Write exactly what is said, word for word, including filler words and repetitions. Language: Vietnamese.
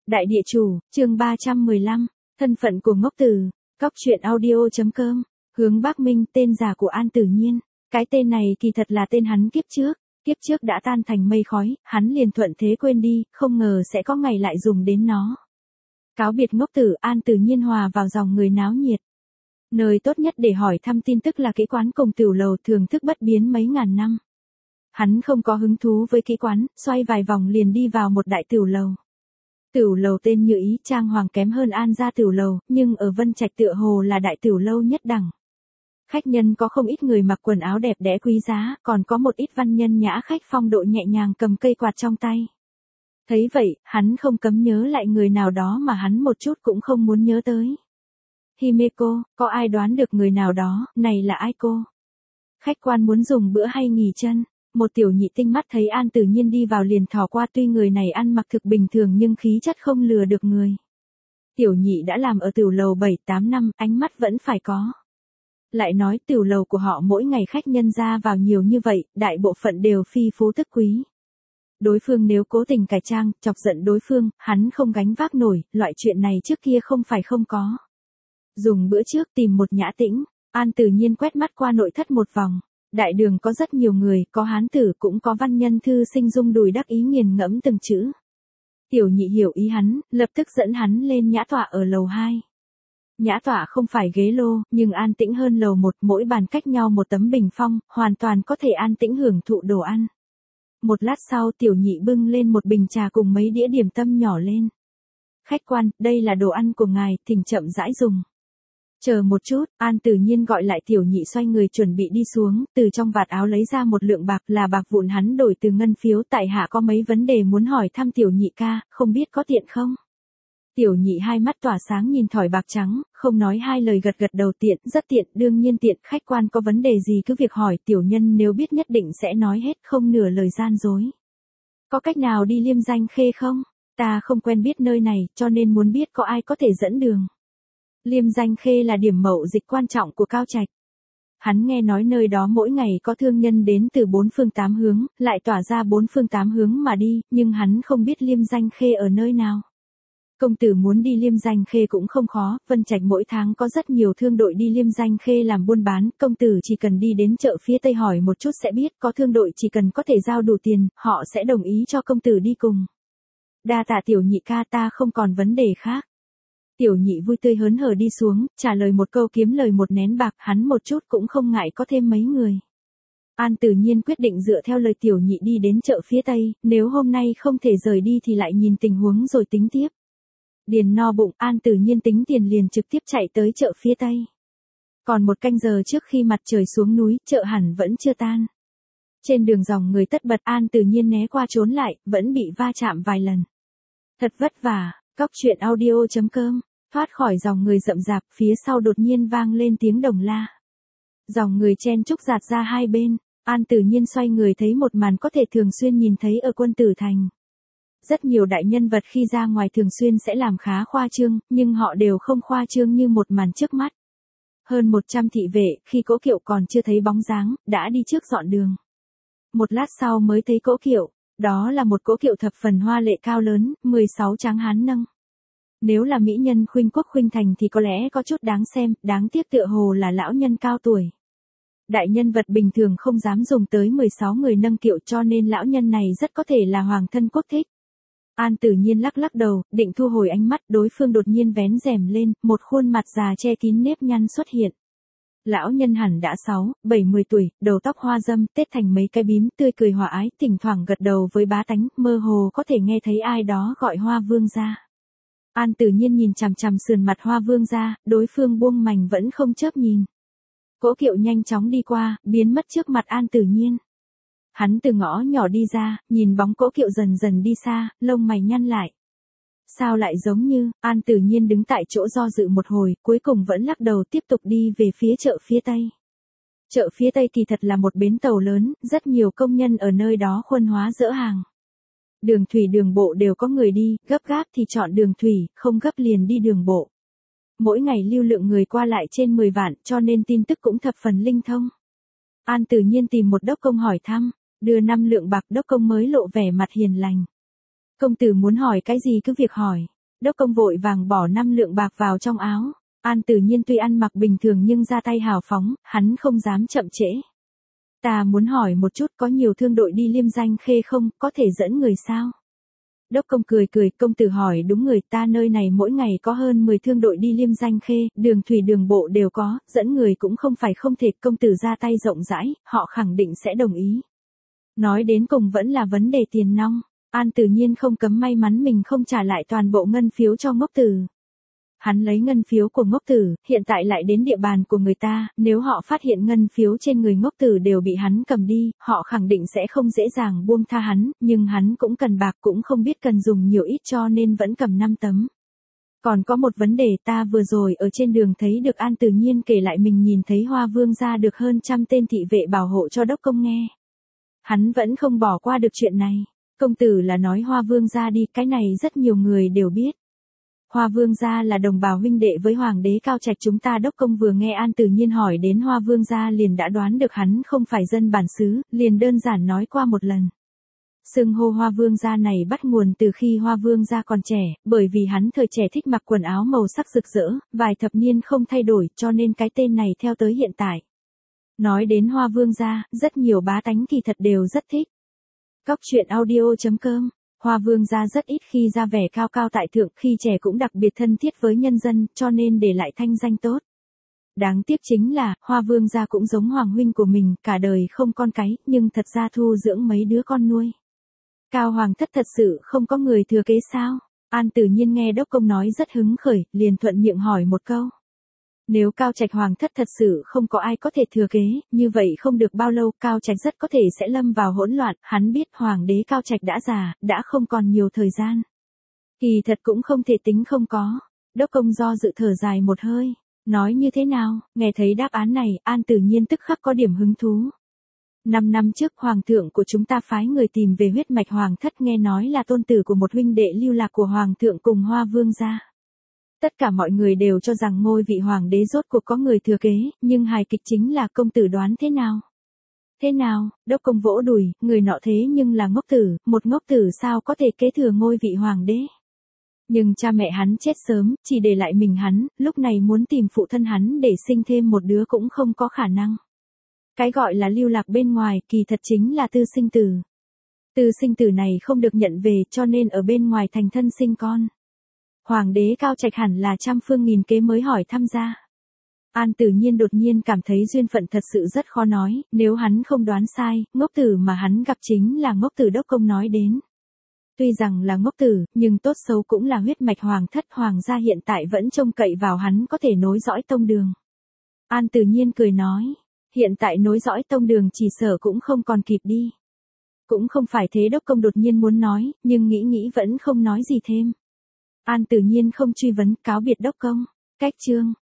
Đại địa chủ, chương ba trăm mười lăm, thân phận của ngốc tử, cóc truyện audio.com, hướng Bắc Minh, tên giả của An Tử Nhiên. Cái tên này kỳ thật là tên hắn kiếp trước, kiếp trước đã tan thành mây khói, hắn liền thuận thế quên đi, không ngờ sẽ có ngày lại dùng đến nó. Cáo biệt ngốc tử, An Tử Nhiên hòa vào dòng người náo nhiệt. Nơi tốt nhất để hỏi thăm tin tức là kỹ quán cùng tiểu lầu thưởng thức bất biến mấy ngàn năm. Hắn không có hứng thú với kỹ quán, xoay vài vòng liền đi vào một đại tiểu lầu. Tiểu lầu tên như ý, trang hoàng kém hơn An gia tiểu lầu, nhưng ở Vân Trạch tựa hồ là đại tiểu lâu nhất đẳng. Khách nhân có không ít người mặc quần áo đẹp đẽ quý giá, còn có một ít văn nhân nhã khách phong độ nhẹ nhàng cầm cây quạt trong tay. Thấy vậy, hắn không cấm nhớ lại người nào đó mà hắn một chút cũng không muốn nhớ tới. Himeko, có ai đoán được người nào đó, này là ai cô? Khách quan muốn dùng bữa hay nghỉ chân? Một tiểu nhị tinh mắt thấy An Tử Nhiên đi vào liền thò qua, tuy người này ăn mặc thực bình thường nhưng khí chất không lừa được người. Tiểu nhị đã làm ở tiểu lầu bảy tám năm, ánh mắt vẫn phải có. Lại nói tiểu lầu của họ mỗi ngày khách nhân ra vào nhiều như vậy, đại bộ phận đều phi phú tức quý. Đối phương nếu cố tình cải trang, chọc giận đối phương, hắn không gánh vác nổi, loại chuyện này trước kia không phải không có. Dùng bữa trước tìm một nhã tĩnh, An Tử Nhiên quét mắt qua nội thất một vòng. Đại đường có rất nhiều người, có hán tử cũng có văn nhân thư sinh dung đùi đắc ý nghiền ngẫm từng chữ. Tiểu nhị hiểu ý hắn, lập tức dẫn hắn lên nhã tọa ở lầu hai. Nhã tọa không phải ghế lô, nhưng an tĩnh hơn lầu một, mỗi bàn cách nhau một tấm bình phong, hoàn toàn có thể an tĩnh hưởng thụ đồ ăn. Một lát sau tiểu nhị bưng lên một bình trà cùng mấy đĩa điểm tâm nhỏ lên. Khách quan, đây là đồ ăn của ngài, thỉnh chậm rãi dùng. Chờ một chút, An Tử Nhiên gọi lại tiểu nhị, xoay người chuẩn bị đi xuống, từ trong vạt áo lấy ra một lượng bạc, là bạc vụn hắn đổi từ ngân phiếu. Tại hạ có mấy vấn đề muốn hỏi thăm tiểu nhị ca, không biết có tiện không? Tiểu nhị hai mắt tỏa sáng nhìn thỏi bạc trắng, không nói hai lời gật gật đầu, tiện, rất tiện, đương nhiên tiện, khách quan có vấn đề gì cứ việc hỏi, tiểu nhân nếu biết nhất định sẽ nói hết, không nửa lời gian dối. Có cách nào đi Liêm Danh Khê không? Ta không quen biết nơi này, cho nên muốn biết có ai có thể dẫn đường. Liêm Danh Khê là điểm mậu dịch quan trọng của Cao Trạch. Hắn nghe nói nơi đó mỗi ngày có thương nhân đến từ bốn phương tám hướng, lại tỏa ra bốn phương tám hướng mà đi, nhưng hắn không biết Liêm Danh Khê ở nơi nào. Công tử muốn đi Liêm Danh Khê cũng không khó, Vân Trạch mỗi tháng có rất nhiều thương đội đi Liêm Danh Khê làm buôn bán, công tử chỉ cần đi đến chợ phía Tây hỏi một chút sẽ biết, có thương đội chỉ cần có thể giao đủ tiền, họ sẽ đồng ý cho công tử đi cùng. Đa tạ tiểu nhị ca, ta không còn vấn đề khác. Tiểu nhị vui tươi hớn hở đi xuống, trả lời một câu kiếm lời một nén bạc, hắn một chút cũng không ngại có thêm mấy người. An Tử Nhiên quyết định dựa theo lời tiểu nhị đi đến chợ phía Tây, nếu hôm nay không thể rời đi thì lại nhìn tình huống rồi tính tiếp. Điền no bụng, An Tử Nhiên tính tiền liền trực tiếp chạy tới chợ phía Tây. Còn một canh giờ trước khi mặt trời xuống núi, chợ hẳn vẫn chưa tan. Trên đường dòng người tất bật, An Tử Nhiên né qua trốn lại, vẫn bị va chạm vài lần. Thật vất vả, cóc truyện audio.com. Thoát khỏi dòng người rậm rạp, phía sau đột nhiên vang lên tiếng đồng la. Dòng người chen chúc dạt ra hai bên, An Tử Nhiên xoay người thấy một màn có thể thường xuyên nhìn thấy ở Quân Tử Thành. Rất nhiều đại nhân vật khi ra ngoài thường xuyên sẽ làm khá khoa trương, nhưng họ đều không khoa trương như một màn trước mắt. Hơn một trăm thị vệ, khi cỗ kiệu còn chưa thấy bóng dáng, đã đi trước dọn đường. Một lát sau mới thấy cỗ kiệu, đó là một cỗ kiệu thập phần hoa lệ cao lớn, mười sáu tráng hán nâng. Nếu là mỹ nhân khuynh quốc khuynh thành thì có lẽ có chút đáng xem, đáng tiếc tựa hồ là lão nhân cao tuổi. Đại nhân vật bình thường không dám dùng tới mười sáu người nâng kiệu, cho nên lão nhân này rất có thể là hoàng thân quốc thích. An Tử Nhiên lắc lắc đầu, định thu hồi ánh mắt, đối phương đột nhiên vén rèm lên, một khuôn mặt già che kín nếp nhăn xuất hiện. Lão nhân hẳn đã sáu, bảy mươi tuổi, đầu tóc hoa râm, tết thành mấy cái bím, tươi cười hòa ái, thỉnh thoảng gật đầu với bá tánh, mơ hồ có thể nghe thấy ai đó gọi Hoa Vương gia. An Tử Nhiên nhìn chằm chằm sườn mặt Hoa Vương gia, đối phương buông mành vẫn không chớp nhìn. Cỗ kiệu nhanh chóng đi qua, biến mất trước mặt An Tử Nhiên. Hắn từ ngõ nhỏ đi ra, nhìn bóng cỗ kiệu dần dần đi xa, lông mày nhăn lại. Sao lại giống như, An Tử Nhiên đứng tại chỗ do dự một hồi, cuối cùng vẫn lắc đầu tiếp tục đi về phía chợ phía Tây. Chợ phía Tây kỳ thật là một bến tàu lớn, rất nhiều công nhân ở nơi đó khuân hóa dỡ hàng. Đường thủy đường bộ đều có người đi, gấp gáp thì chọn đường thủy, không gấp liền đi đường bộ. Mỗi ngày lưu lượng người qua lại trên mười vạn, cho nên tin tức cũng thập phần linh thông. An Tử Nhiên tìm một đốc công hỏi thăm, đưa năm lượng bạc, đốc công mới lộ vẻ mặt hiền lành. Công tử muốn hỏi cái gì cứ việc hỏi. Đốc công vội vàng bỏ năm lượng bạc vào trong áo. An Tử Nhiên tuy ăn mặc bình thường nhưng ra tay hào phóng, hắn không dám chậm trễ. Ta muốn hỏi một chút, có nhiều thương đội đi Liêm Danh Khê không, có thể dẫn người sao? Đốc công cười cười, công tử hỏi đúng người, ta nơi này mỗi ngày có hơn mười thương đội đi Liêm Danh Khê, đường thủy đường bộ đều có, dẫn người cũng không phải không thể, công tử ra tay rộng rãi, họ khẳng định sẽ đồng ý. Nói đến cùng vẫn là vấn đề tiền nong. An Tử Nhiên không cấm may mắn mình không trả lại toàn bộ ngân phiếu cho ngốc tử. Hắn lấy ngân phiếu của ngốc tử, hiện tại lại đến địa bàn của người ta, nếu họ phát hiện ngân phiếu trên người ngốc tử đều bị hắn cầm đi, họ khẳng định sẽ không dễ dàng buông tha hắn, nhưng hắn cũng cần bạc, cũng không biết cần dùng nhiều ít cho nên vẫn cầm năm tấm. Còn có một vấn đề, ta vừa rồi ở trên đường thấy được An Tử Nhiên kể lại mình nhìn thấy Hoa Vương gia được hơn trăm tên thị vệ bảo hộ cho đốc công nghe. Hắn vẫn không bỏ qua được chuyện này. Công tử là nói Hoa Vương gia đi, cái này rất nhiều người đều biết. Hoa Vương gia là đồng bào huynh đệ với Hoàng đế Cao Trạch chúng ta. Đốc công vừa nghe An Tử Nhiên hỏi đến Hoa Vương gia liền đã đoán được hắn không phải dân bản xứ, liền đơn giản nói qua một lần. Xưng hô Hoa Vương gia này bắt nguồn từ khi Hoa Vương gia còn trẻ, bởi vì hắn thời trẻ thích mặc quần áo màu sắc rực rỡ, vài thập niên không thay đổi, cho nên cái tên này theo tới hiện tại. Nói đến Hoa Vương gia, rất nhiều bá tánh kỳ thật đều rất thích. Cóc truyện audio chấm com. Hoa Vương gia rất ít khi ra vẻ cao cao tại thượng, khi trẻ cũng đặc biệt thân thiết với nhân dân, cho nên để lại thanh danh tốt. Đáng tiếc chính là, Hoa Vương gia cũng giống hoàng huynh của mình, cả đời không con cái, nhưng thật ra thu dưỡng mấy đứa con nuôi. Cao Hoàng thất thật sự không có người thừa kế sao? An Tử Nhiên nghe đốc công nói rất hứng khởi, liền thuận miệng hỏi một câu. Nếu Cao Trạch Hoàng thất thật sự không có ai có thể thừa kế, như vậy không được bao lâu Cao Trạch rất có thể sẽ lâm vào hỗn loạn, hắn biết Hoàng đế Cao Trạch đã già, đã không còn nhiều thời gian. Kỳ thật cũng không thể tính không có. Đốc công do dự thở dài một hơi, nói như thế nào, nghe thấy đáp án này, An Tử Nhiên tức khắc có điểm hứng thú. Năm năm trước Hoàng thượng của chúng ta phái người tìm về huyết mạch Hoàng thất, nghe nói là tôn tử của một huynh đệ lưu lạc của Hoàng thượng cùng Hoa Vương gia. Tất cả mọi người đều cho rằng ngôi vị hoàng đế rốt cuộc có người thừa kế, nhưng hài kịch chính là công tử đoán thế nào? Thế nào? Đốc công vỗ đùi, người nọ thế nhưng là ngốc tử, một ngốc tử sao có thể kế thừa ngôi vị hoàng đế? Nhưng cha mẹ hắn chết sớm, chỉ để lại mình hắn, lúc này muốn tìm phụ thân hắn để sinh thêm một đứa cũng không có khả năng. Cái gọi là lưu lạc bên ngoài, kỳ thật chính là tư sinh tử. Tư sinh tử này không được nhận về, cho nên ở bên ngoài thành thân sinh con. Hoàng đế Cao Trạch hẳn là trăm phương nghìn kế mới hỏi tham gia. An Tử Nhiên đột nhiên cảm thấy duyên phận thật sự rất khó nói, nếu hắn không đoán sai, ngốc tử mà hắn gặp chính là ngốc tử đốc công nói đến. Tuy rằng là ngốc tử, nhưng tốt xấu cũng là huyết mạch hoàng thất, hoàng gia hiện tại vẫn trông cậy vào hắn có thể nối dõi tông đường. An Tử Nhiên cười nói, hiện tại nối dõi tông đường chỉ sợ cũng không còn kịp đi. Cũng không phải thế, đốc công đột nhiên muốn nói, nhưng nghĩ nghĩ vẫn không nói gì thêm. An Tử Nhiên không truy vấn, cáo biệt đốc công. Cách chương